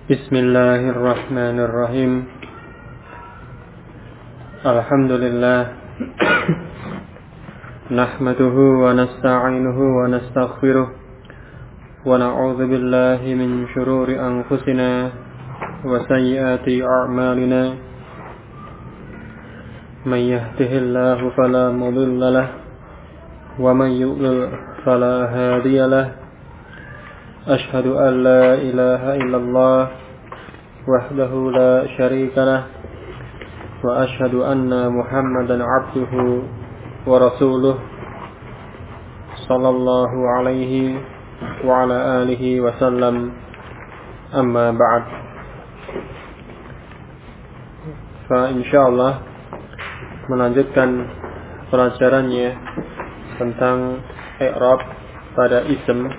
Bismillahirrahmanirrahim. Alhamdulillah. Nahmaduhu wa nasta'inuhu wa nastaghfiruh. Wa na'udzu billahi min shururi anfusina wa sayyiati a'malina. Man yahdihillahu fala mudilla lahu wa man yudlil fala hadiya lahu. Ashhadu an la ilaha illallah wahdahu la syarika lah wa ashhadu anna Muhammadan abduhu wa rasuluh sallallahu alaihi wa ala alihi wa sallam. Amma ba'd. Fa insyaallah melanjutkan pelajarannya tentang i'rab pada ism.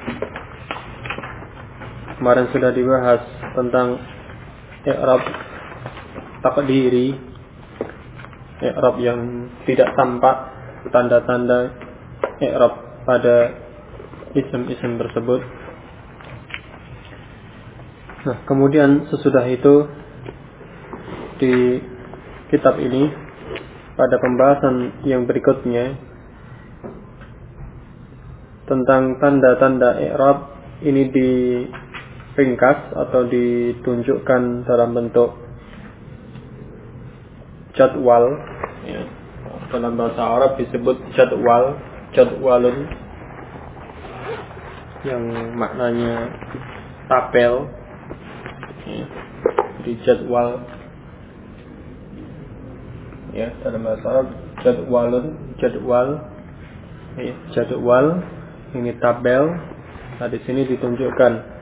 Kemarin sudah dibahas tentang i'rab taqdiri, i'rab yang tidak tampak tanda-tanda i'rab pada isim-isim tersebut. Nah, kemudian sesudah itu di kitab ini pada pembahasan yang berikutnya tentang tanda-tanda i'rab ini ringkas atau ditunjukkan dalam bentuk jadwal, ya. Dalam bahasa Arab disebut jadwalun, yang maknanya tabel, ya. Jadi jadwal, ya, dalam bahasa Arab jadwal, ya, jadwal ini tabel. Nah, di sini ditunjukkan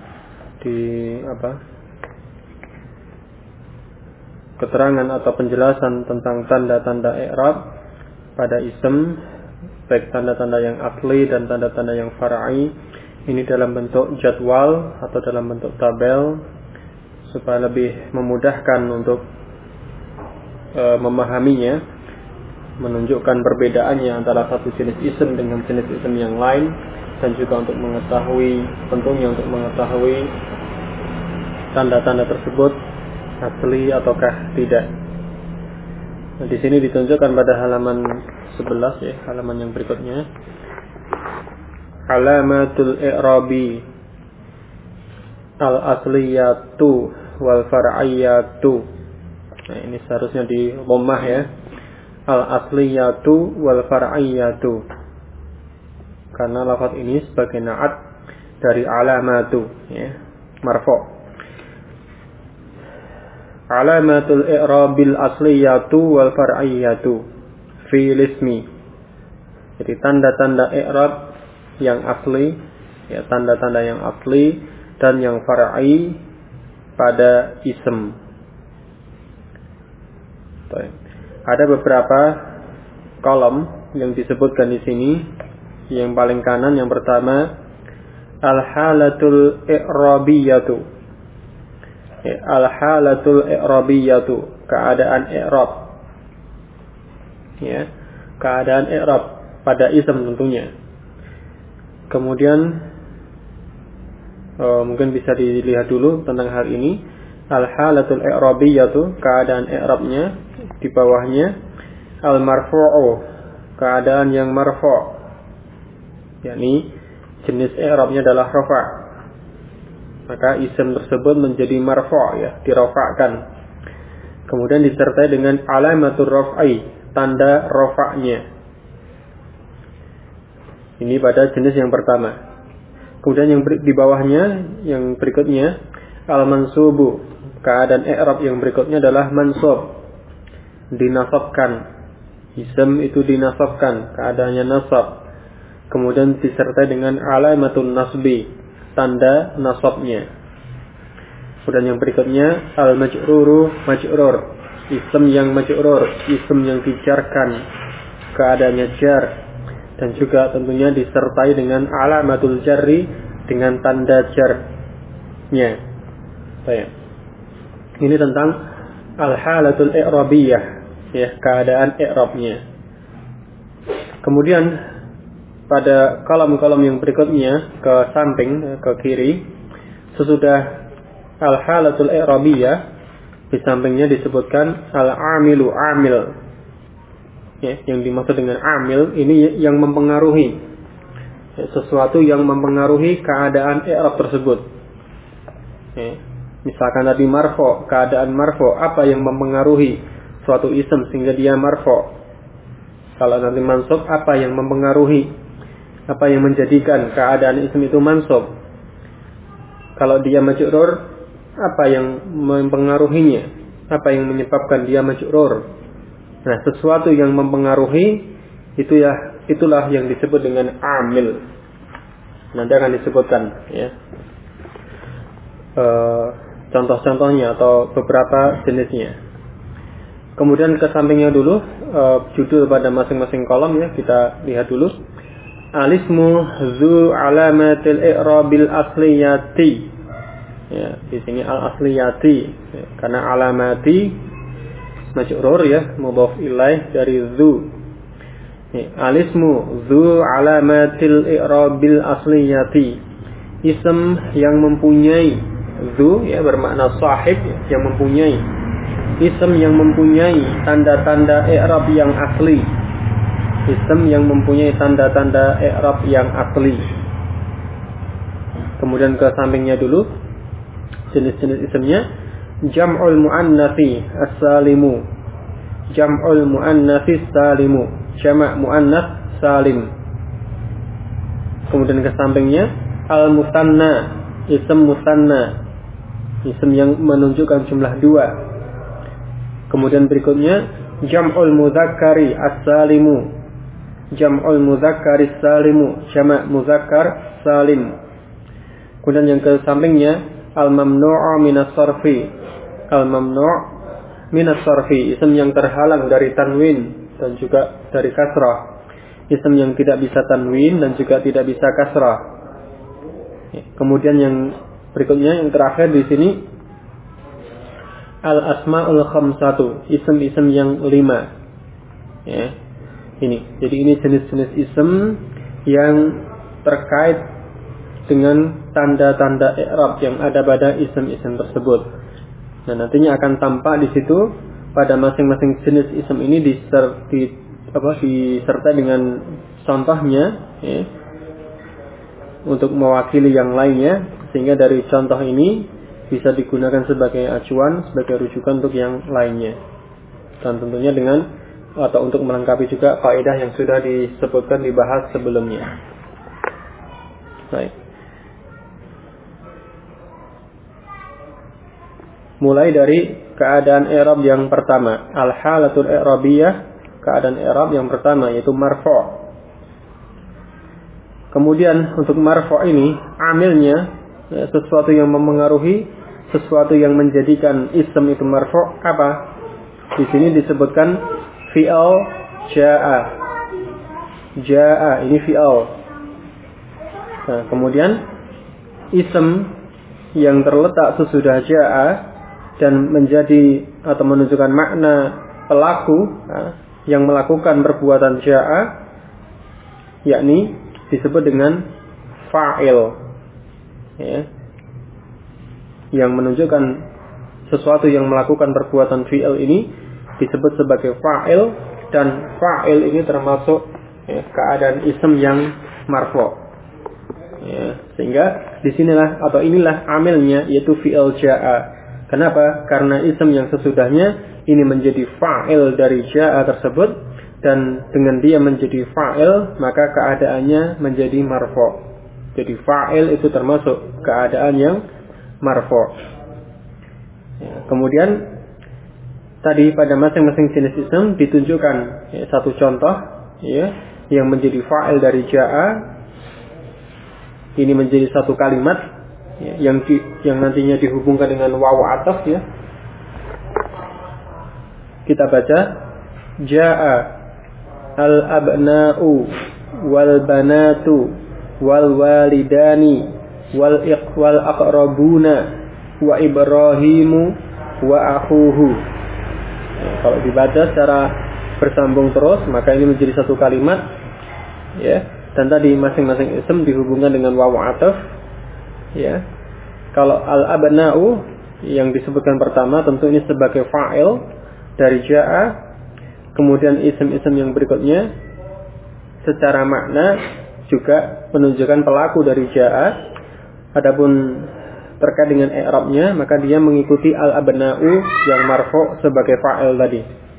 keterangan atau penjelasan tentang tanda-tanda i'rab pada ism, baik tanda-tanda yang asli dan tanda-tanda yang far'i, ini dalam bentuk jadwal atau dalam bentuk tabel supaya lebih memudahkan untuk memahaminya, menunjukkan perbedaannya antara satu jenis ism dengan jenis ism yang lain, dan juga untuk mengetahui, tentunya untuk mengetahui tanda-tanda tersebut asli ataukah tidak. Nah, di sini ditunjukkan pada halaman 11, ya, halaman yang berikutnya. Alamatul i'rabi al-asliyatu wal far'iyatu. Nah, ini seharusnya di dhammah, ya. Al-asliyatu wal far'iyatu. Karena lafaz ini sebagai na'at dari alamatu, ya, marfu'. Alamatul i'rabil asliyatu wal far'iyatu fil ismi. Jadi tanda-tanda i'rab yang asli, ya, tanda-tanda yang asli dan yang far'i pada ism. Ada beberapa kolom yang disebutkan di sini. Yang paling kanan yang pertama al-halatul i'rabiyatu. Al-halatul i'rabiyatu, keadaan i'rab. Ya, keadaan i'rab pada ism tentunya. Kemudian mungkin bisa dilihat dulu tentang hal ini. Al-halatul i'rabiyatu, keadaan i'rabnya. Di bawahnya al-marfu'u, keadaan yang marfu', yakni jenis i'rabnya adalah rafa'. Maka isim tersebut menjadi marfu', ya, dirafa'kan. Kemudian disertai dengan alamatur raf'i, tanda rafa'nya. Ini pada jenis yang pertama. Kemudian yang di bawahnya, yang berikutnya al-mansubu, keadaan i'rab yang berikutnya adalah mansub, dinasabkan. Isim itu dinasabkan, keadaannya nasab. Kemudian disertai dengan alamatul nasbi, tanda nasabnya. Kemudian yang berikutnya al-majruru majrur, isim yang majrur, isim yang dijarkan, keadaannya jar, dan juga tentunya disertai dengan alamatul jarri, dengan tanda jarnya. Baik. Ini tentang al-halatul i'rabiyah, ya, keadaan i'rabnya. Kemudian pada kolom-kolom yang berikutnya ke samping, ke kiri, sesudah al-halatul i'rabiyah, di sampingnya disebutkan al-amilu, amil. Ya, yang dimaksud dengan amil ini yang mempengaruhi, ya, sesuatu yang mempengaruhi keadaan i'rab tersebut. Ya, misalkan tadi marfu, keadaan marfu, apa yang mempengaruhi suatu isim sehingga dia marfu? Kalau nanti mansub, apa yang mempengaruhi, apa yang menjadikan keadaan isim itu mansub? Kalau dia majrur, apa yang mempengaruhinya? Apa yang menyebabkan dia majrur? Nah, sesuatu yang mempengaruhi itulah yang disebut dengan amil. Nanti akan disebutkan, ya, contoh-contohnya atau beberapa jenisnya. Kemudian ke sampingnya dulu, judul pada masing-masing kolom, ya, kita lihat dulu. Alismu zu alamatil i'rabil asliyati. Ya, di sini al asliyati, ya, karena alamati majrur, ya, mudhaf ilaih dari zu. Ya, alismu zu alamatil i'rabil asliyati. Ism yang mempunyai zu, ya, bermakna sahib, ya, yang mempunyai. Ism yang mempunyai tanda-tanda i'rab yang asli. Ism yang mempunyai tanda-tanda i'rab yang asli. Kemudian ke sampingnya dulu, jenis-jenis isimnya. Jam'ul muannatsi as-salimu. Jam'ul muannatsi salimu. Jama' muannats salim. Kemudian ke sampingnya al-musanna, isim musanna, isim yang menunjukkan jumlah 2. Kemudian berikutnya jam'ul mudzakkari as-salimu. Jam'ul mudzakkari salimu, jama' mudzakkar salim. Kemudian yang ke sampingnya al-mamnu'u minas sarfi. Al-mamnu' minas sarfi, isim yang terhalang dari tanwin dan juga dari kasrah. Isim yang tidak bisa tanwin dan juga tidak bisa kasrah. Kemudian yang berikutnya, yang terakhir di sini al-asma'ul khamsatu, isim-isim yang 5. Ya. Jadi ini jenis-jenis isim yang terkait dengan tanda-tanda i'rab yang ada pada isim-isim tersebut. Nah, nantinya akan tampak di situ pada masing-masing jenis isim ini disertai dengan contohnya, ya, untuk mewakili yang lainnya, sehingga dari contoh ini bisa digunakan sebagai acuan, sebagai rujukan untuk yang lainnya. Dan tentunya atau untuk melengkapi juga faedah yang sudah disebutkan, dibahas sebelumnya. Baik. Mulai dari keadaan i'rab yang pertama, al-halatul i'rabiyah, keadaan i'rab yang pertama yaitu marfu'. Kemudian untuk marfu' ini amilnya, ya, sesuatu yang mempengaruhi, sesuatu yang menjadikan isim itu marfu', apa? Di sini disebutkan fi'al jaa. Jaa ini fi'al. Nah, kemudian isim yang terletak sesudah jaa dan menjadi atau menunjukkan makna pelaku, yang melakukan perbuatan jaa, yakni disebut dengan fa'il, ya, yang menunjukkan sesuatu yang melakukan perbuatan fi'il ini disebut sebagai fa'il, dan fa'il ini termasuk, ya, keadaan isim yang marfu', ya, sehingga disinilah atau inilah amilnya yaitu fi'il jaa. Kenapa? Karena isim yang sesudahnya ini menjadi fa'il dari jaa tersebut, dan dengan dia menjadi fa'il maka keadaannya menjadi marfu'. Jadi fa'il itu termasuk keadaan yang marfu'. Ya, kemudian tadi pada masing-masing jenis isim ditunjukkan, ya, satu contoh, ya, yang menjadi fa'il dari jaa. Ini menjadi satu kalimat, ya, yang nantinya dihubungkan dengan wawu ataf, ya. Kita baca jaa al-abna'u wal banatu wal walidani wal aqrabuna wa Ibrahimu wa akhuhu. Kalau dibaca secara bersambung terus, maka ini menjadi satu kalimat, ya. Dan tadi masing-masing isim dihubungkan dengan wawu ataf, ya. Kalau al-abna'u yang disebutkan pertama tentu ini sebagai fa'il dari ja'a. Kemudian isim-isim yang berikutnya secara makna juga menunjukkan pelaku dari ja'a. Adapun terkait dengan i'rabnya maka dia mengikuti al-abna'u yang marfu' sebagai fa'il tadi.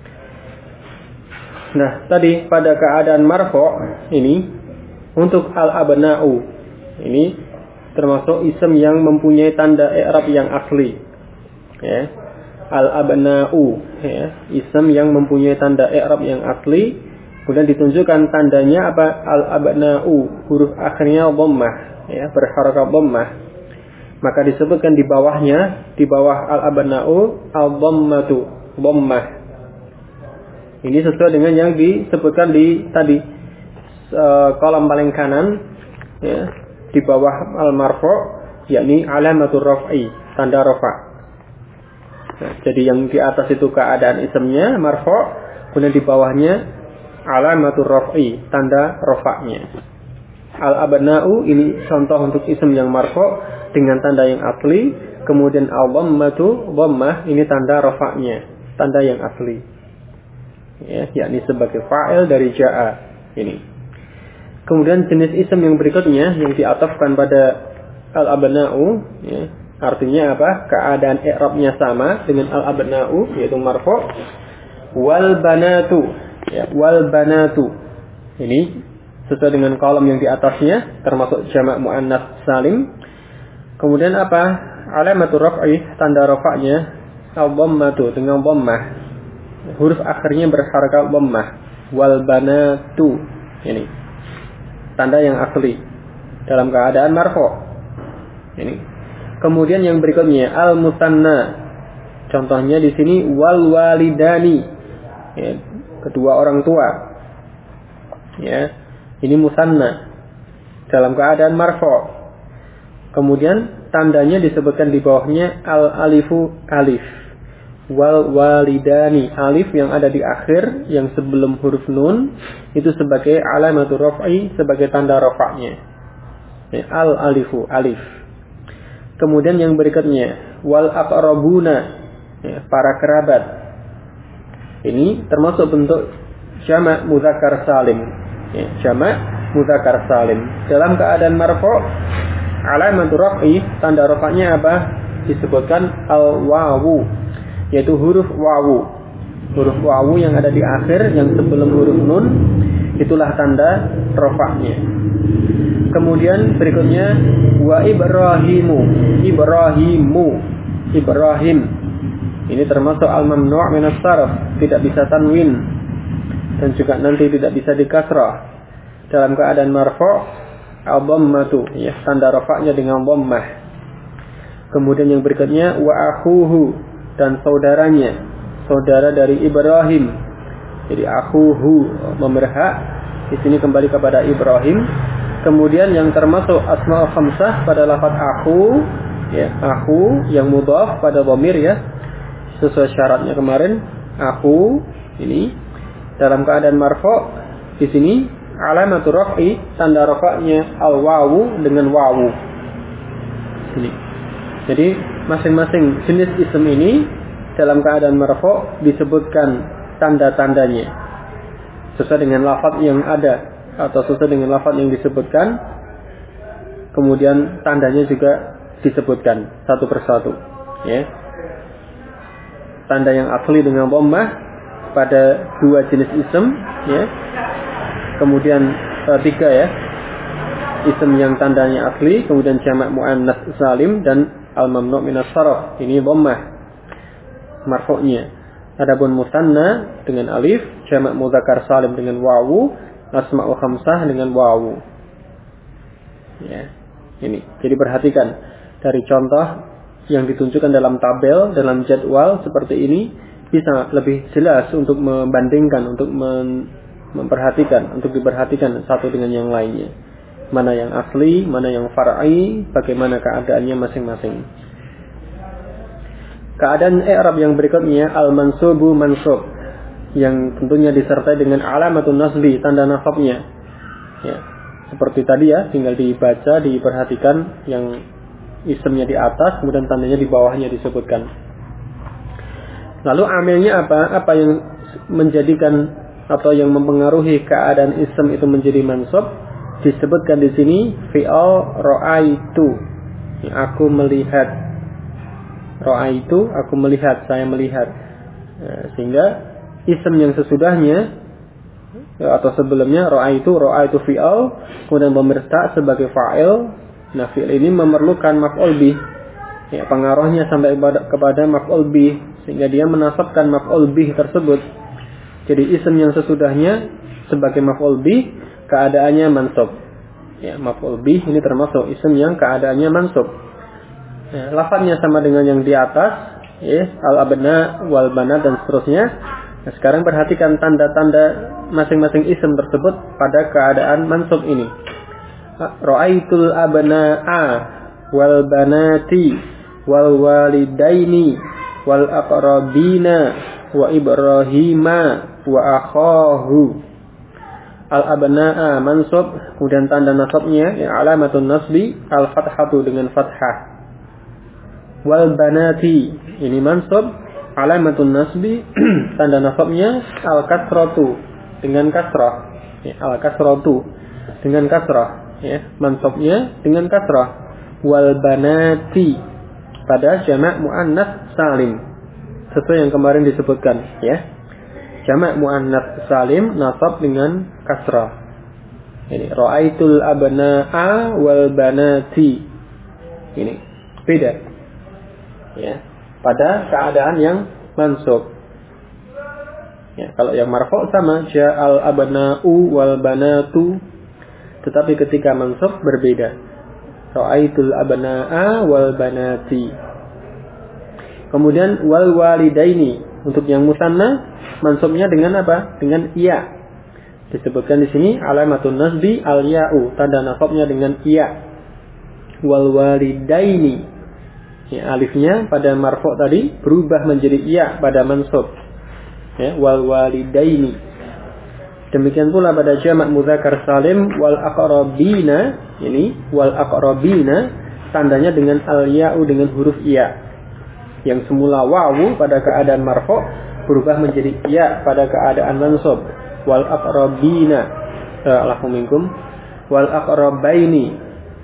Nah, tadi pada keadaan marfu' ini untuk al-abna'u ini termasuk isim yang mempunyai tanda i'rab yang asli. Ya. Al-abna'u, ya, isim yang mempunyai tanda i'rab yang asli, kemudian ditunjukkan tandanya apa? Al-abna'u, huruf akhirnya dhammah, ya, berharakat dhammah. Maka disebutkan di bawahnya, di bawah al-abna'u al-dhammatu, dhammah. Ini sesuai dengan yang disebutkan di tadi kolom paling kanan, ya, di bawah al-marfu', yakni alamatur raf'i, tanda rafa'. Nah, jadi yang di atas itu keadaan isimnya marfu', kemudian di bawahnya alamatur raf'i, tanda rafa'nya. Al-abna'u ini contoh untuk isim yang marfu' dengan tanda yang asli, kemudian al-dhammatu, dhammah, ini tanda rafa'nya, tanda yang asli. Ya, yakni sebagai fa'il dari ja'a ini. Kemudian jenis isim yang berikutnya yang diatafkan pada al-abna'u, ya, artinya apa? Keadaan i'rabnya sama dengan al-abna'u, yaitu marfu'. Wal banatu, ya, wal banatu. Ini sesuai dengan kolom yang di atasnya, termasuk jamak muannats salim. Kemudian apa? Alamatur raf'i, tanda rafa'nya al-dhammatu dengan dhammah. Huruf akhirnya berharakat dhammah. Wal banatu. Ini tanda yang asli dalam keadaan marfu'. Ini. Kemudian yang berikutnya al-musanna. Contohnya di sini wal walidani. Ya, kedua orang tua. Ya. Ini musanna dalam keadaan marfu'. Kemudian tandanya disebutkan di bawahnya al-alifu, alif. Wal walidani, alif yang ada di akhir yang sebelum huruf nun itu sebagai alamatur raf'i, sebagai tanda rafa'nya. Ya, al-alifu, alif. Kemudian yang berikutnya wal aqrabuna, ya, para kerabat. Ini termasuk bentuk jamak mudzakkar salim. Ya, jamak mudzakkar salim. Dalam keadaan marfu', alamatur raf'i, tanda rafa'nya apa? Disebutkan al-wawu, yaitu huruf wawu. Huruf wawu yang ada di akhir yang sebelum huruf nun, itulah tanda rafa'nya. Kemudian berikutnya wa ibrahimu, ibrahimu, ibrahim. Ini termasuk al-mamnu' min as-sarf, tidak bisa tanwin dan juga nanti tidak bisa dikasrah. Dalam keadaan marfu' al-dhammatu, ya, tanda rafa'nya dengan dhammah. Kemudian yang berikutnya wa akhuhu, dan saudaranya, saudara dari Ibrahim. Jadi akhuhu memerhak di sini kembali kepada Ibrahim. Kemudian yang termasuk asmaul khamsah pada lafaz akhu, ya, akhu yang mudhaf pada dhamir, ya, sesuai syaratnya kemarin. Akhu ini dalam keadaan marfu' di sini alamatur raf'i, tanda rafa'nya al-wawu dengan wawu. Ini. Jadi masing-masing jenis isim ini dalam keadaan marfu' disebutkan tanda-tandanya sesuai dengan lafaz yang ada atau sesuai dengan lafaz yang disebutkan. Kemudian tandanya juga disebutkan satu persatu, ya. Tanda yang asli dengan dhammah pada dua jenis isim, ya. Kemudian tiga, ya, isim yang tandanya asli, kemudian jamak muannats salim dan al-mamnu' min as-sarf, ini dhammah marfu'nya. Adapun musanna dengan alif, jamak mudzakkar salim dengan wawu, asma'ul khamsah dengan wawu. Ya, ini. Jadi perhatikan dari contoh yang ditunjukkan dalam tabel, dalam jadwal seperti ini bisa lebih jelas untuk membandingkan, untuk memperhatikan, untuk diperhatikan satu dengan yang lainnya. Mana yang asli, mana yang far'i, bagaimana keadaannya masing-masing. Keadaan i'rab yang berikutnya al-mansubu mansub, yang tentunya disertai dengan alamatun nasbi, tanda nasabnya. Ya, seperti tadi, ya, tinggal dibaca, diperhatikan yang Isimnya di atas, kemudian tandanya di bawahnya disebutkan. Lalu amilnya apa? Apa yang menjadikan atau yang mempengaruhi keadaan isim itu menjadi mansub? Disebutkan di sini fi'al ra'aitu. Aku melihat. Ra'aitu, aku melihat, saya melihat. Sehingga isim yang sesudahnya atau sebelumnya ra'aitu fi'al, kemudian pemirta sebagai fa'il. Nah, fi'il ini memerlukan maf'ul bih. Ya, pengaruhnya sampai kepada maf'ul bih, sehingga dia menasabkan maf'ul bih tersebut. Jadi isim yang sesudahnya sebagai maf'ul bih, keadaannya mansub. Ya, maf'ul bih ini termasuk isim yang keadaannya mansub. Ya, lafadznya sama dengan yang di atas, ya, al-abna, wal banat dan seterusnya. Nah, sekarang perhatikan tanda-tanda masing-masing isim tersebut pada keadaan mansub ini. Ra'aitul abna'a wal banati wal walidaini wal aqrabina wa ibrahima wa akhahu. Al abna'a mansub, kemudian tanda nasabnya ya alamatun nasbi al fathatu dengan fathah. Wal banati ini mansub, alamatun nasbi tanda nasabnya al kasratu dengan kasrah. Ya, al kasratu dengan kasrah. Ya, mansubnya dengan kasrah. Wal banati pada jamak muannats salim, sesuai yang kemarin disebutkan, ya. Jamak muannats salim nasab dengan kasrah. Ini ra'aitul abna'a wal banati. Ini beda. Ya, pada keadaan yang mansub. Ya, kalau yang marfu' sama ja'al abna'u wal banatu. Tetapi ketika mansub berbeda. Ra'aitul abna'a wal banati. Kemudian wal walidaini. Untuk yang musanna mansubnya dengan apa? Dengan iya. Disebutkan di sini alamatun nasbi al ya'u. Tanda nasabnya dengan iya. Wal walidaini. Ya, alifnya pada marfu' tadi berubah menjadi iya pada mansub. Ya, wal walidaini. Demikian pula pada jamak mudzakkar salim wal aqrabina, ini wal aqrabina tandanya dengan al ya'u dengan huruf iya. Yang semula wawu pada keadaan marfu' berubah menjadi iya pada keadaan mansub. Wal aqrabina. Alaikum minkum. Wal aqrabaini.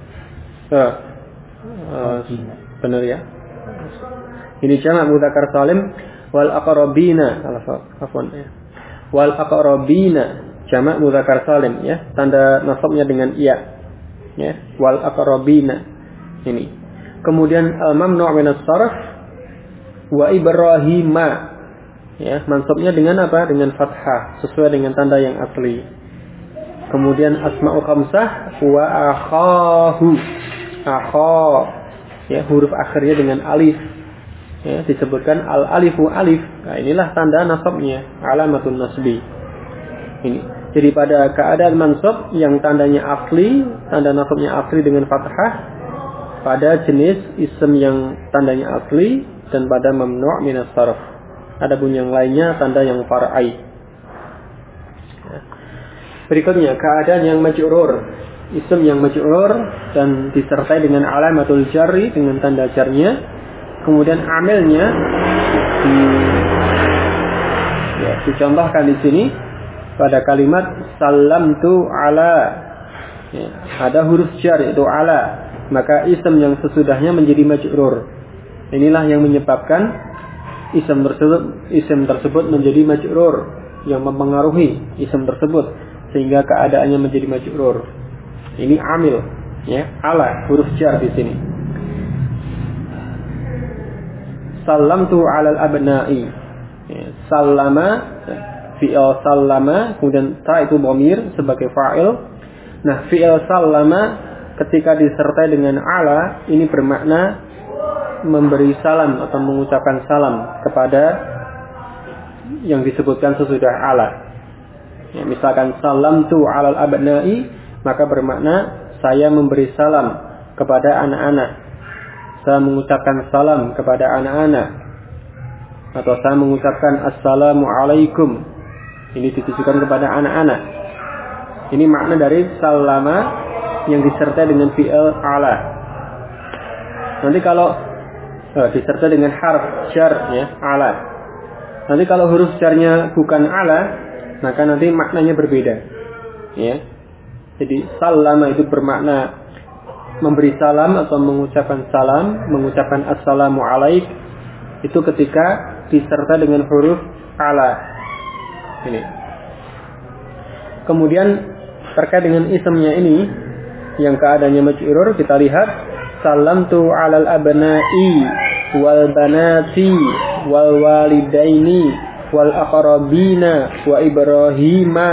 Benar ya? Ini jamak mudzakkar salim wal aqrabina. Afwan ya. Wal aqrabina jamak mudzakkar salim ya, tanda nasabnya dengan iya. Ya, wal aqrabina. Ini. Kemudian al mamnu' min as-sarf wa ibrahima. Ya, mansubnya dengan apa? Dengan fathah sesuai dengan tanda yang asli. Kemudian asma'ul khamsah wa akhahu. Akha. Ya, huruf akhirnya dengan alif. Ya, disebutkan al-alifu alif. Nah, inilah tanda nasabnya, alamatun nasbi. Ini. Jadi pada keadaan mansab yang tandanya asli, tanda nasabnya asli dengan fathah, pada jenis isim yang tandanya asli dan pada mamnu' min as-sarf. Adapun yang lainnya tanda yang far'i. Ya. Berikutnya keadaan yang majrur, isim yang majrur dan disertai dengan alamatul jarri dengan tanda jarnya. Kemudian amilnya dicontohkan di sini pada kalimat salamtu ala. Ya, ada huruf jar yaitu ala, maka isim yang sesudahnya menjadi majrur. Inilah yang menyebabkan isim tersebut menjadi majrur, yang mempengaruhi isim tersebut sehingga keadaannya menjadi majrur. Ini amil, ya, ala huruf jar di sini. Salamtu 'alal abna'i. Sallama fi'il sallama, kemudian ta itu dhamir sebagai fa'il. Nah, fi'il sallama ketika disertai dengan ala ini bermakna memberi salam atau mengucapkan salam kepada yang disebutkan sesudah ala. Ya, misalkan salamtu 'alal abna'i, maka bermakna saya memberi salam kepada anak-anak. Saya mengucapkan salam kepada anak-anak, atau saya mengucapkan assalamualaikum. Ini ditujukan kepada anak-anak. Ini makna dari salama yang disertai dengan fi'il ala. Nanti kalau disertai dengan harf jar ya, ala. Nanti kalau huruf jarnya bukan ala, maka nanti maknanya berbeda. Ya. Jadi salama itu bermakna memberi salam atau mengucapkan salam, mengucapkan assalamu alaik itu ketika disertai dengan huruf ala. Ini. Kemudian terkait dengan ismnya ini yang keadaannya majrur, kita lihat salamtu alal abna'i wal banati wal walidaini wal aqrabina wa ibrahima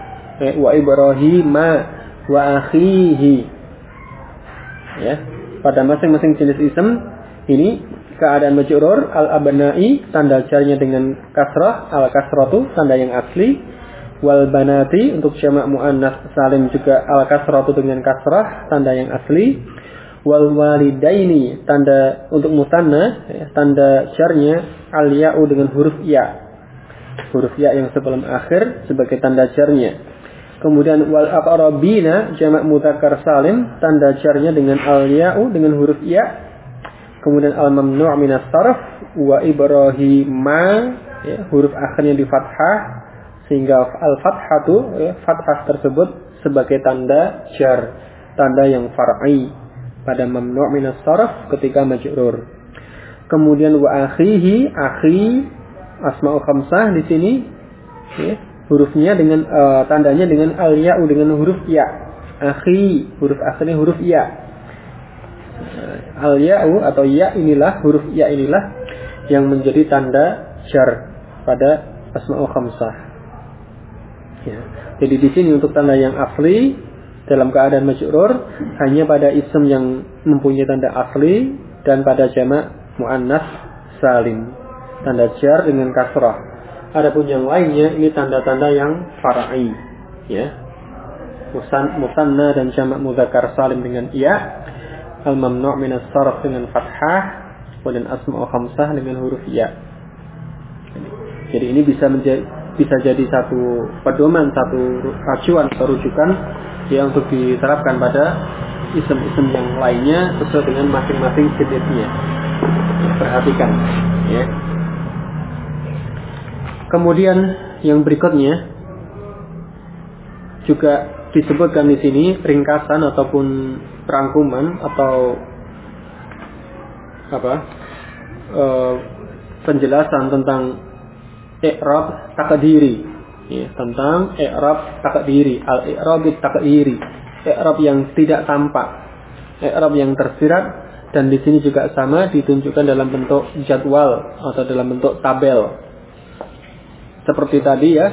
wa akhihi. Ya, pada masing-masing jenis ism ini keadaan majrur, al abna'i tanda jarnya dengan kasrah, al kasratu tanda yang asli, wal banati untuk jamak muannas salim juga al kasratu dengan kasrah tanda yang asli, wal walidaini tanda untuk musanna ya, tanda jarnya al ya'u dengan huruf ya yang sebelum akhir sebagai tanda jarnya. Kemudian wal aqrabina jamak mudzakkar salim tanda jarnya dengan al ya'u dengan huruf ya. Kemudian al mamnu' minas sarf wa ibrahima ya, huruf akhirnya di fathah sehingga al fathatu ya, fathah tersebut sebagai tanda jar, tanda yang far'i pada mamnu' minas sarf ketika majrur. Kemudian wa akhihi, akhi asma'ul khamsah di sini ya, hurufnya dengan tandanya dengan al ya'u dengan huruf ya. Akhi huruf akhirnya huruf ya. Al ya'u atau ya inilah huruf ya inilah yang menjadi tanda jar pada asma'ul khamsah. Ya. Jadi di sini untuk tanda yang asli dalam keadaan majrur hanya pada ism yang mempunyai tanda asli dan pada jamak muannas salim tanda jar dengan kasrah. Adapun yang lainnya ini tanda-tanda yang far'i ya. Musanna dan jamak mudzakkar salim dengan ya, al mamnu' minas sarf dengan fathah, dan asma'ul khamsah dengan huruf ya. Jadi ini bisa jadi satu pedoman, satu acuan atau rujukan ya untuk diterapkan pada ism-ism yang lainnya sesuai dengan masing-masing jenisnya. Ya, perhatikan ya. Kemudian yang berikutnya juga disebutkan di sini ringkasan ataupun rangkuman atau penjelasan tentang i'rab takdiri ya, tentang i'rab takdiri, al-i'rab takdiri, i'rab yang tidak tampak, i'rab yang tersirat, dan di sini juga sama ditunjukkan dalam bentuk jadwal atau dalam bentuk tabel. Seperti tadi ya,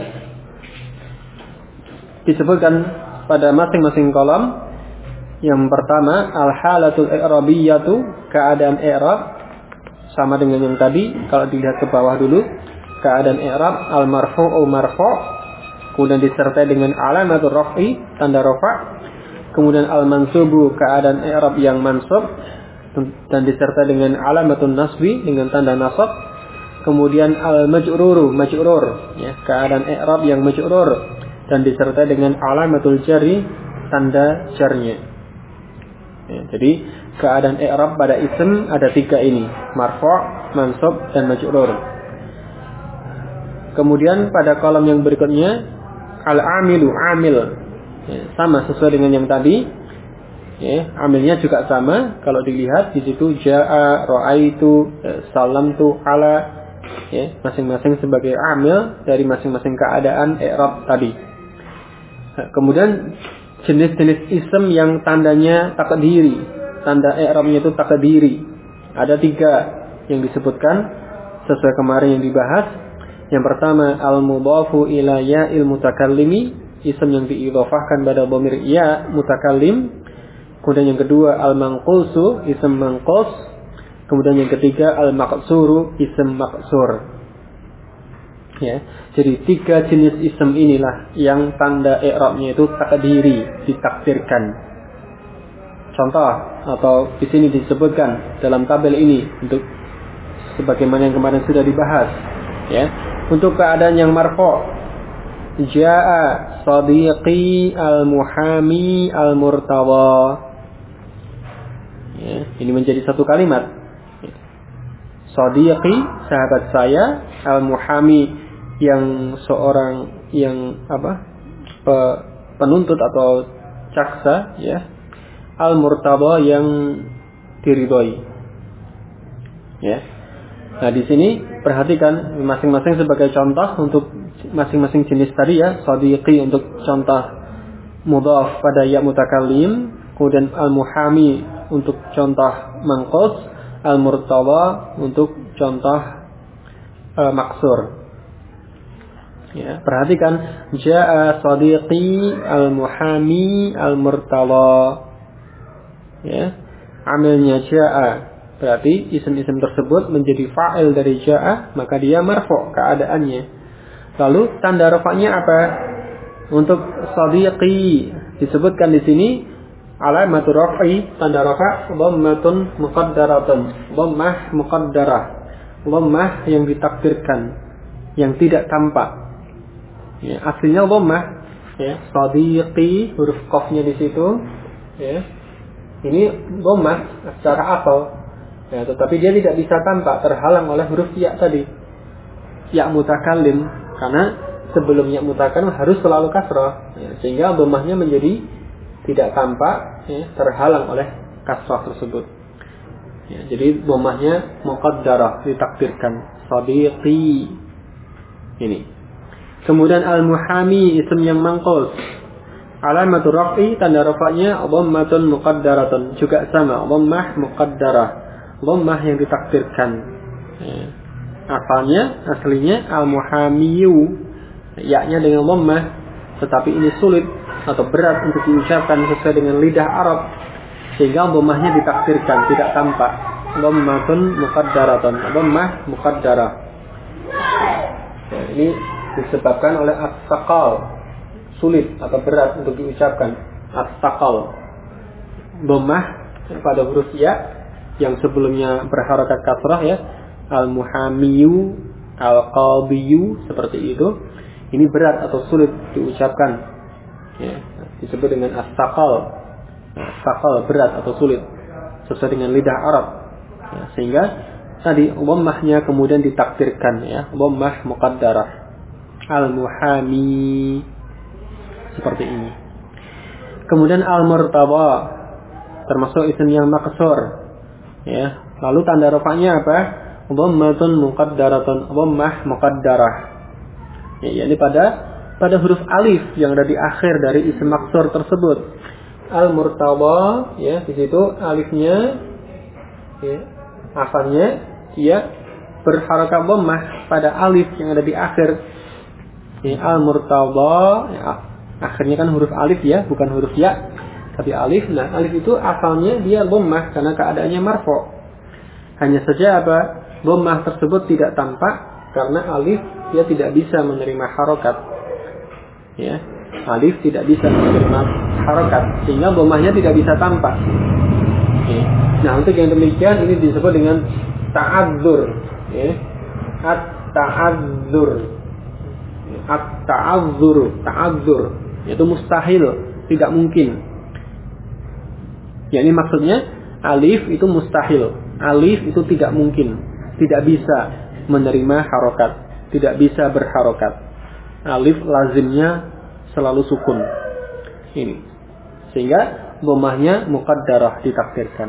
disebutkan pada masing-masing kolom. Yang pertama al-halatul i'rabiyyatu, keadaan i'rab sama dengan yang tadi. Kalau dilihat ke bawah dulu, keadaan i'rab al-marfu'u marfu', kemudian disertai dengan alamatul raf'i tanda rafa', kemudian al-mansubu keadaan i'rab yang mansub dan disertai dengan alamatul nasbi dengan tanda nasab. Kemudian al-majruru majrur ya, keadaan i'rab yang majrur dan disertai dengan alamatul jari tanda jarnya. Ya, jadi keadaan i'rab pada ism ada 3 ini, marfu', mansub dan majrur. Kemudian pada kolom yang berikutnya al-amilu amil ya, sama sesuai dengan yang tadi. Ya, amilnya juga sama. Kalau dilihat di situ jaa, ra'aitu, salamtu ala ya, masing-masing sebagai amil dari masing-masing keadaan i'rab tadi. Nah, kemudian jenis-jenis ism yang tandanya takdiri, tanda i'rabnya itu takdiri. Ada 3 yang disebutkan sesuai kemarin yang dibahas. Yang pertama al-mudhafu ila ya'il mutakallimi, ism yang diidhafahkan pada dhamir ya mutakallim. Kemudian yang kedua al-manqusu, ism manqus. Kemudian yang ketiga al-maqsuru, ism maqsur. Ya, jadi 3 jenis ism inilah yang tanda i'rabnya itu takdiri, ditakdirkan. Contoh atau di sini disebutkan dalam tabel ini untuk sebagaimana yang kemarin sudah dibahas. Ya, untuk keadaan yang marfu', jaa sadiqi al-muhami al-murtawa. Ya, ini menjadi satu kalimat. Shadiqi, sahabat saya, al-muhami, yang seorang yang penuntut atau caksa, ya, al-murtaba, yang diridhoi. Ya. Nah, di sini perhatikan masing-masing sebagai contoh untuk masing-masing jenis tadi, ya. Shadiqi untuk contoh mudhaf pada ya mutakallim, kemudian al-muhami untuk contoh manqus, al-murtaba untuk contoh maksur. Ya, perhatikan jaa shadiqi al-muhami al-murtaba. Ya, amilnya jaa. Berarti isim-isim tersebut menjadi fa'il dari jaa, maka dia marfu' keadaannya. Lalu tanda rafa'nya apa? Untuk shadiqi disebutkan di sini alamatu raf'i, tanda rafa' dhammatun muqaddaratun, dhammah muqaddarah, dhammah yang ditakdirkan, yang tidak tampak. Ya, aslinya dhammah, ya, shadiqi, huruf qafnya di situ, ya. Ini dhammah secara asal. Ya, tetapi dia tidak bisa tampak, terhalang oleh huruf ya tadi. Ya mutakallim, karena sebelum ya mutakallim harus selalu kasrah, ya, sehingga dhammahnya menjadi tidak tampak, ya, terhalang oleh kasrah tersebut. Ya, jadi dhammahnya muqaddarah, ditakdirkan. Shadiqi. Ini. Kemudian al-muhami, isim yang manqus. Alamatul raf'i, tanda rafa'nya dhammatun muqaddaratun, juga sama, dhammah muqaddarah, dhammah yang ditakdirkan. Ya. Aslinya al-muhamiyu, ya-nya dengan dhammah, tetapi ini sulit atau berat untuk diucapkan sesuai dengan lidah Arab, sehingga dhammahnya ditakdirkan, tidak tampak. Dhammatun muqaddaratun, dhammah muqaddarah. Ya, ini disebabkan oleh as-saqal, sulit atau berat untuk diucapkan. As-saqal, dhammah pada huruf ya yang sebelumnya berharakat kasrah, ya, al-muhamiyu, al-qadiyu, seperti itu. Ini berat atau sulit diucapkan, ya, disebut dengan as-saqal. As-saqal, berat atau sulit sesuai dengan lidah Arab, ya, sehingga tadi dhammahnya kemudian ditakdirkan, ya, dhammah muqaddarah. Al-muhami, seperti ini. Kemudian al-murtaba, termasuk isim yang maksur, ya. Lalu tanda rafa'nya apa? Dhammatun muqaddaratun, dhammah muqaddarah. Ya, ini pada huruf alif yang ada di akhir dari isim maksur tersebut. Al-murtaba, ya, di situ alifnya, ya, asalnya dia berharakat dhammah pada alif yang ada di akhir. Ya, al-murtaba, ya, akhirnya kan huruf alif, ya, bukan huruf ya, tapi alif. Nah, alif itu asalnya dia dhammah karena keadaannya marfu'. Hanya saja apa? Dhammah tersebut tidak tampak karena alif dia tidak bisa menerima harokat. Ya, alif tidak bisa menerima harokat, sehingga dhammahnya tidak bisa tampak. Ya. Nah, untuk yang demikian ini disebut dengan ta'adzur, ya. At-ta'adzur. Ta'adzur, yaitu mustahil, tidak mungkin. Ya, ini maksudnya alif itu mustahil, alif itu tidak mungkin, tidak bisa menerima harokat, tidak bisa berharokat. Alif lazimnya selalu sukun. Ini, sehingga dhammahnya muqaddarah, ditakdirkan.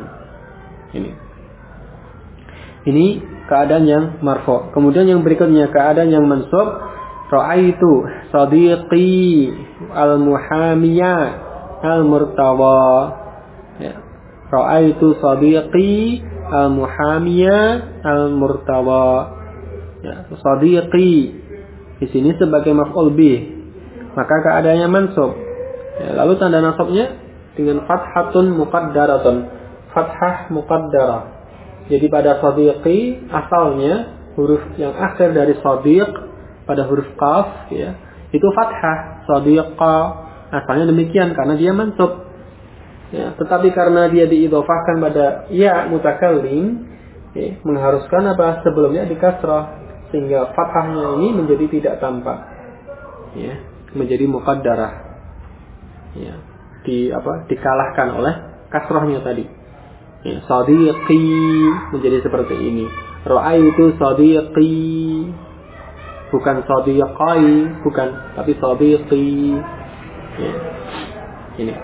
Ini keadaan yang marfu'. Kemudian yang berikutnya keadaan yang mansub. Ra'aitu shadiqi al-muhamiya al-murtaba. Ya. Ra'aitu shadiqi al-muhamiya al-murtaba. Ya, shadiqi di sini sebagai maf'ul bih, maka keadaannya mansub. Ya, lalu tanda nasabnya dengan fathatun muqaddaratun, fathah muqaddarah. Jadi pada shadiqi asalnya huruf yang akhir dari shadiq pada huruf qaf, ya, itu fathah, shadiqa, asalnya demikian karena dia mansub. Ya, tetapi karena dia diidhofahkan pada ya mutakallim, ya, mengharuskan apa? Sebelumnya di kasrah, sehingga fathahnya ini menjadi tidak tampak, ya, menjadi muqaddarah, ya, dikalahkan oleh kasrahnya tadi. Ya, sadiqi menjadi seperti ini. Ra'aitu sadiqi. Bukan sadiqai, bukan, tapi sadiqi. Ya. Ini.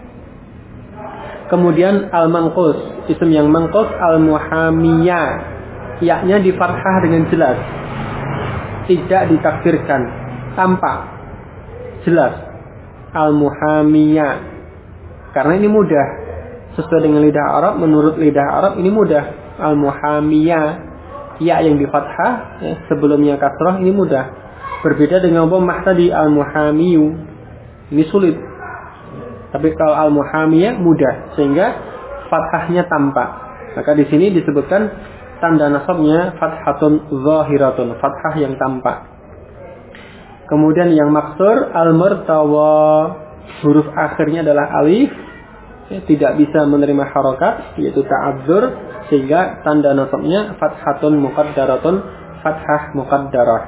Kemudian al-manqus, isim yang manqus al-muhamiyah. Ya-nya di fathah dengan jelas. Tidak ditakdirkan, tampak jelas. Al-muhamiyah. Karena ini mudah. Sesuai dengan lidah Arab, menurut lidah Arab ini mudah. Al-muhamiyah, ya yang di fathah, ya, sebelumnya kasrah, ini mudah. Berbeda dengan dhammah tadi al-muhamiyu. Ini sulit. Tapi kalau al-muhamiyah mudah, sehingga fathahnya tampak. Maka di sini disebutkan tanda nasabnya fathatun zahiratun, fathah yang tampak. Kemudian yang maksur al-murtawa, huruf akhirnya adalah alif, ya, tidak bisa menerima harokat, yaitu ta'adzur, sehingga tanda nasabnya fathatun muqaddaratun, fathah muqaddarah.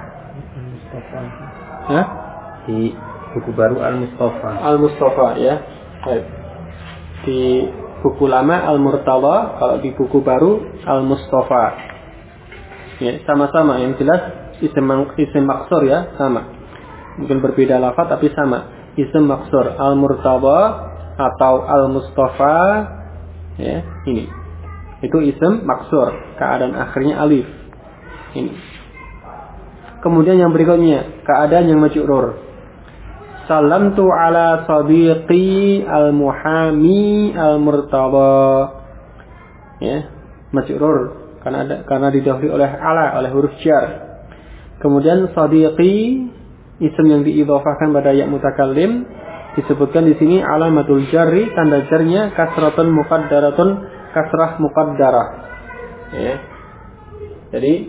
Ya? Di buku baru Al-Mustafa. Al-Mustafa, ya. Baik. Di buku lama Al-Murtawa, kalau di buku baru Al-Mustafa. Ya, sama-sama, yang jelas isim maksur, ya, sama. Mungkin berbeda lafaz tapi sama. Isim maksur Al-Murtawa atau Al-Mustafa, ya, ini. Itu isim maksur, keadaan akhirnya alif. Ini. Kemudian yang berikutnya, keadaan yang majrur. Salamtu ala sadiqi al-muhami al-murtaba. Ya, majrur karena didahului oleh ala, oleh huruf jar. Kemudian sadiqi, isim yang diidhafahkan pada ya mutakallim, disebutkan di sini alamatul jarri, tanda jarnya kasratun muqaddaratun, kasrah muqaddarah. Ya. Jadi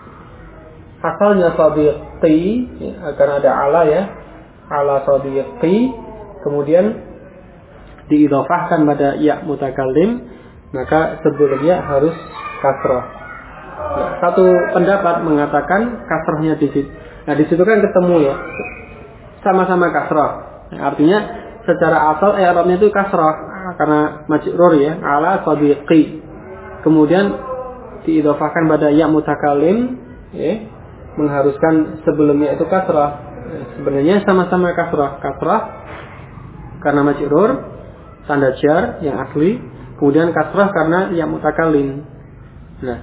asalnya sadiqi, ya, karena ada ala, ya, ala sadiqi, kemudian diidhafahkan pada ya mutakallim, maka sebelumnya harus kasrah. Nah, satu pendapat mengatakan kasrahnya di situ. Nah, di situ kan ketemu, ya, sama-sama kasrah. Nah, artinya secara asal i'rabnya itu kasrah karena majrur, ya, ala sadiqi. Kemudian diidhafahkan pada ya mutakallim, ya, mengharuskan sebelumnya itu kasrah. Sebenarnya sama-sama kasrah. Kasrah karena majrur, tanda jar yang asli, kemudian kasrah karena ya mutakallim. Nah,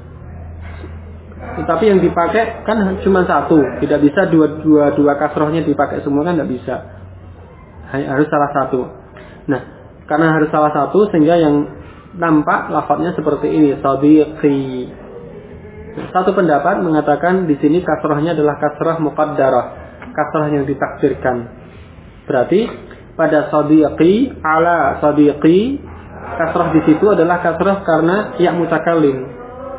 tetapi yang dipakai kan cuma satu, tidak bisa dua kasrahnya dipakai semua, kan tidak bisa. Harus salah satu. Nah, karena harus salah satu sehingga yang nampak lafadznya seperti ini, sadiqi. Satu pendapat mengatakan di sini kasrahnya adalah kasrah muqaddarah, kasrah yang ditakdirkan. Berarti pada sadiqi, ala sadiqi, kasrah di situ adalah kasrah karena ya mutakallim.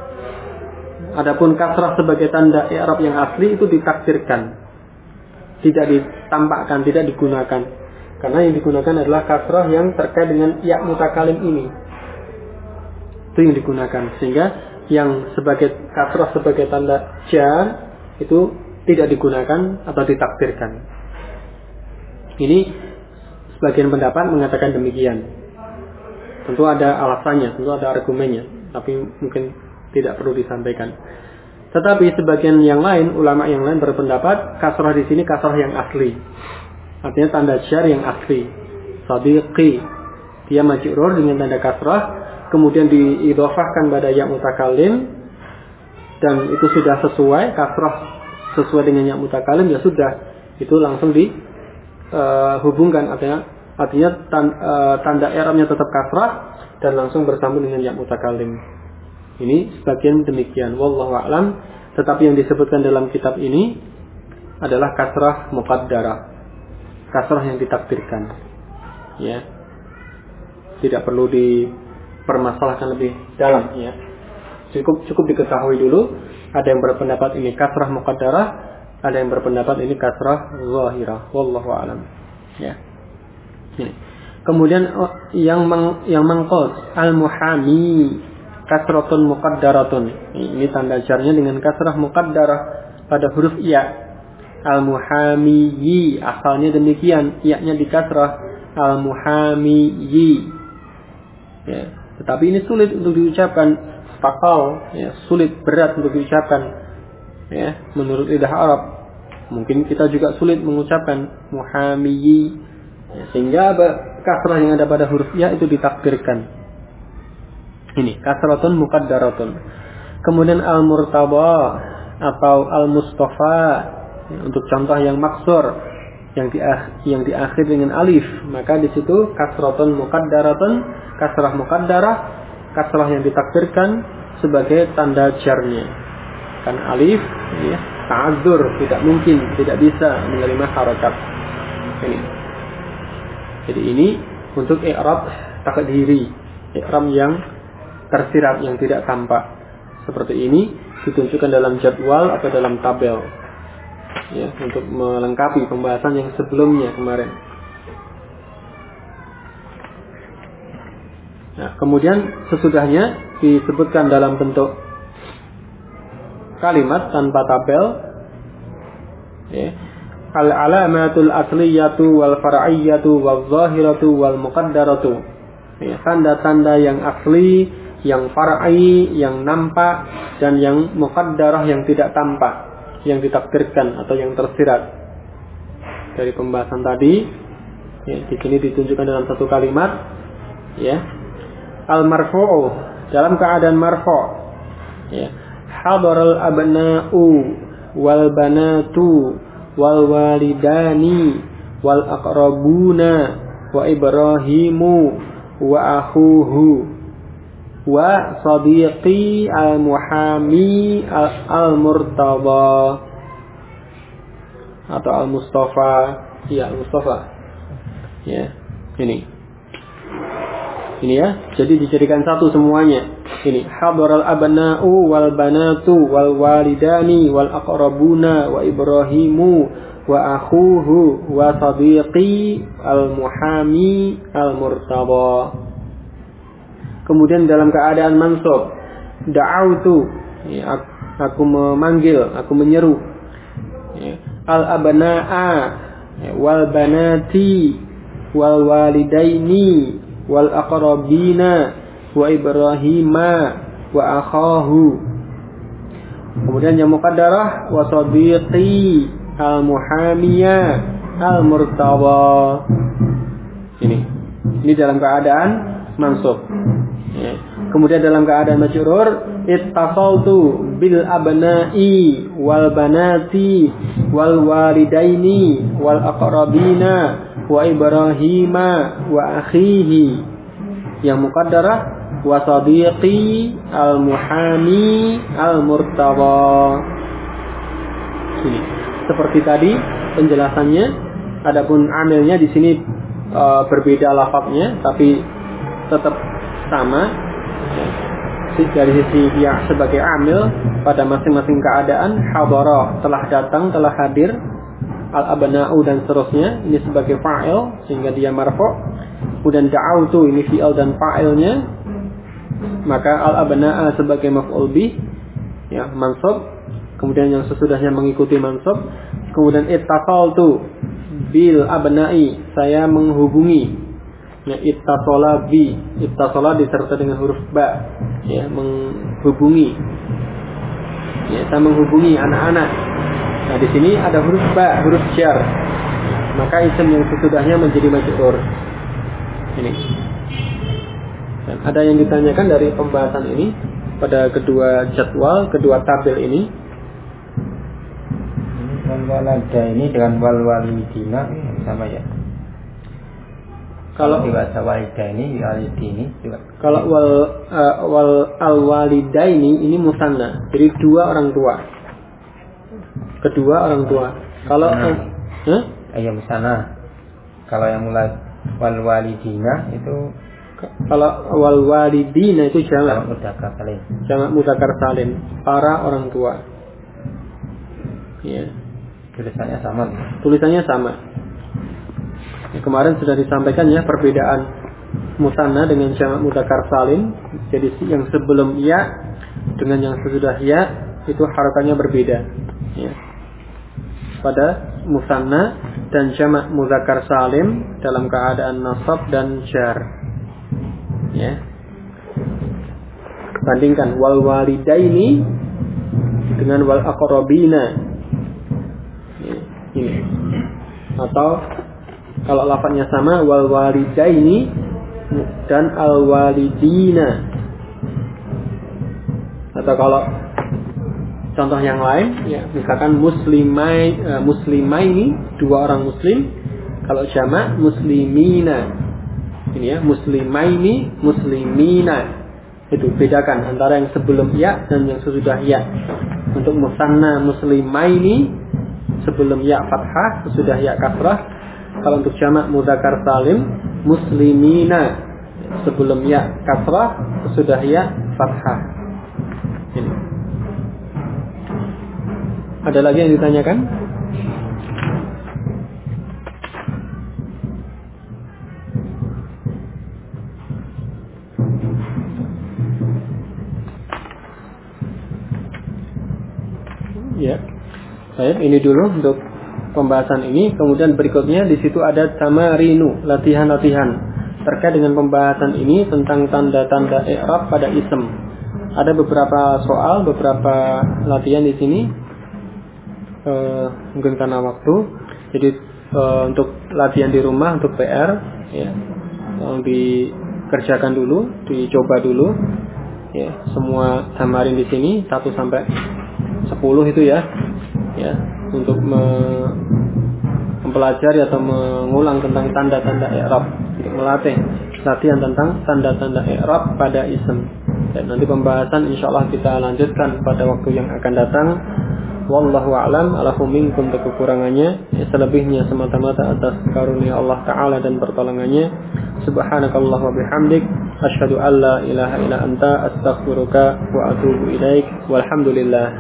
Adapun kasrah sebagai tanda i'rab yang asli itu ditakdirkan, tidak ditampakkan, tidak digunakan. Karena yang digunakan adalah kasrah yang terkait dengan ya mutakallim ini. Itu yang digunakan, sehingga yang sebagai kasrah sebagai tanda jar itu tidak digunakan atau ditakdirkan. Ini sebagian pendapat mengatakan demikian. Tentu ada alasannya, tentu ada argumennya, tapi mungkin tidak perlu disampaikan. Tetapi sebagian yang lain, ulama yang lain berpendapat kasrah di sini kasrah yang asli. Artinya tanda jar yang asli. Sadiqi, dia majrur dengan tanda kasrah, kemudian diidhafahkan pada ya mutakallim, dan itu sudah sesuai, kasrah sesuai dengan ya mutakallim, ya sudah, itu langsung dihubungkan, artinya tanda i'rabnya tetap kasrah dan langsung bersambung dengan ya mutakallim. Ini sebagian demikian, wallahu a'lam. Tetapi yang disebutkan dalam kitab ini adalah kasrah muqaddarah, kasrah yang ditakdirkan, ya, tidak perlu dipermasalahkan lebih dalam, ya. Cukup diketahui dulu. Ada yang berpendapat ini kasrah muqaddarah, ada yang berpendapat ini kasrah zahirah, wallahu a'lam, ya. Ini. Kemudian yang mangqus al-muhami, kasratun muqaddaratun. Ini tanda jarnya dengan kasrah muqaddarah pada huruf ya. Al-muhamiyi, asalnya demikian, ya-nya di kasrah, al-muhamiyi. Ya. Tetapi ini sulit untuk diucapkan, fakal, ya, sulit, berat untuk diucapkan, ya, menurut lidah Arab. Mungkin kita juga sulit mengucapkan muhamiyi, ya, sehingga kasrah yang ada pada huruf ya itu ditakdirkan. Ini kasratun muqaddaratun. Kemudian al-murtaba atau al-mustafa, ya, untuk contoh yang maksur, yang diakhir dengan alif, maka di situ kasratun muqaddaratun, kasrah muqaddarah, kasrah yang ditakdirkan sebagai tanda jarnya. Kan alif, ya, ta'adzur, tidak mungkin, tidak bisa menerima harakat. Ini. Jadi ini untuk i'rab takdiri, i'rab yang tersirat, yang tidak tampak. Seperti ini ditunjukkan dalam jadwal atau dalam tabel, ya, untuk melengkapi pembahasan yang sebelumnya kemarin. Nah, kemudian sesudahnya disebutkan dalam bentuk kalimat tanpa tabel, ya. Al-alamatul asliyatu wal far'iyyatu wal zahiratu wal muqaddaratu, ya, tanda-tanda yang asli, yang far'i, yang nampak, dan yang muqaddarah, yang tidak tampak, yang ditakdirkan atau yang tersirat. Dari pembahasan tadi, ya, di sini ditunjukkan dalam satu kalimat, ya. Al-marfu'u, dalam keadaan marfu', ya. Hadaral abna'u wal banatu wal walidani wal aqrabuna wa Ibrahimu wa akhuhu wa sadiqi al-muhami al-murtaba atau al-mustafa, ya, al-mustafa, ya, ini ya, jadi dijadikan satu semuanya. Ini hadaral abna'u wal banatu wal walidani wal aqrabuna wa Ibrahimu wa akhuhu wa sadiqi al-muhami al-murtaba. Kemudian dalam keadaan mansub, da'autu, ya, aku memanggil, aku menyeru, ya, al-abna'a, ya, wal banati wal walidaini wal aqrabina wa Ibrahima wa akhahu. Kemudian yang muqaddarah wa sadiqi al-muhamiya al-murtaba. Ini dalam keadaan mansub, ya. Kemudian dalam keadaan majrur, ittasaltu bil abna'i wal banati wal walidaini wal aqrabina wa Ibrahima wa akhihi. Yang muqaddarah wa sadiqi al-muhami al-murtaba. Ini seperti tadi penjelasannya. Adapun amilnya di sini berbeda lafadznya, tapi tetap sama, ya. Dari sisi ya sebagai amil pada masing-masing keadaan, hadara telah datang, telah hadir, al-abna'u dan seterusnya ini sebagai fa'il sehingga dia marfu'. Kemudian da'autu ini fi'il dan fa'ilnya, maka al-abna'a sebagai maf'ul bih, ya, mansub. Kemudian yang sesudahnya mengikuti mansub. Kemudian ittasaltu bil abna'i, saya menghubungi, ya, ittasala bi, ittasala disertai dengan huruf ba, ya, menghubungi, ya, saya menghubungi anak-anak. Nah, di sini ada huruf ba, huruf jar, maka isim yang sesudahnya menjadi majrur. Ini. Dan ada yang ditanyakan dari pembahasan ini pada kedua jadwal, kedua tabel ini. Wal-walada ini dengan wal-walidina sama ya. Kalau bahasa walidaini, walidini juga. Kalau al-walidaini ini musanna, jadi dua orang tua. Kedua orang tua. Kalau iya musanna. Kalau yang mulai wal walidina itu, kalau wal walidina itu jamak mudzakkar salim. Jamak mudzakkar salim, para orang tua. Ya. Tulisannya sama. Tulisannya sama. Ya, kemarin sudah disampaikan ya perbedaan musanna dengan jamak mudzakkar salim. Jadi yang sebelum ya dengan yang sesudah ya itu harokannya berbeda. Ya. Pada musanna dan jamak mudzakkar salim dalam keadaan nasab dan jar, ya. Bandingkan wal walidaini dengan wal aqrabina. Ini. Atau kalau lafadznya sama wal walidaini dan al walidina. Atau kalau contoh yang lain, ya, misalkan muslimaini, dua orang muslim. Kalau jamak muslimina. Ini ya, muslimaini, muslimina. Itu bedakan antara yang sebelum ya dan yang sesudah ya. Untuk musanna muslimaini sebelum ya fathah, sesudah ya kasrah. Kalau untuk jamak mudzakkar salim muslimina sebelum ya kasrah, sesudah ya fathah. Ini. Ada lagi yang ditanyakan? Ya. Baik, ini dulu untuk pembahasan ini. Kemudian berikutnya di situ ada tamarinu, latihan-latihan terkait dengan pembahasan ini tentang tanda-tanda i'rab pada ism. Ada beberapa soal, beberapa latihan di sini. Mungkin karena waktu. Jadi untuk latihan di rumah, untuk PR, ya, dikerjakan dulu, dicoba dulu. Ya, semua tamarin di sini 1 sampai 10 itu ya, untuk mempelajari atau mengulang tentang tanda-tanda i'rab, untuk melatih latihan tentang tanda-tanda i'rab pada ism. Dan nanti pembahasan insyaallah kita lanjutkan pada waktu yang akan datang. Wallahu a'lam, alafu minkum, kekurangannya, selebihnya semata-mata atas karunia Allah Ta'ala dan pertolongannya. Subhanakallah wa bihamdik, asyhadu an la ilaha illa anta, astaghfiruka wa atubu ilaik. Walhamdulillah.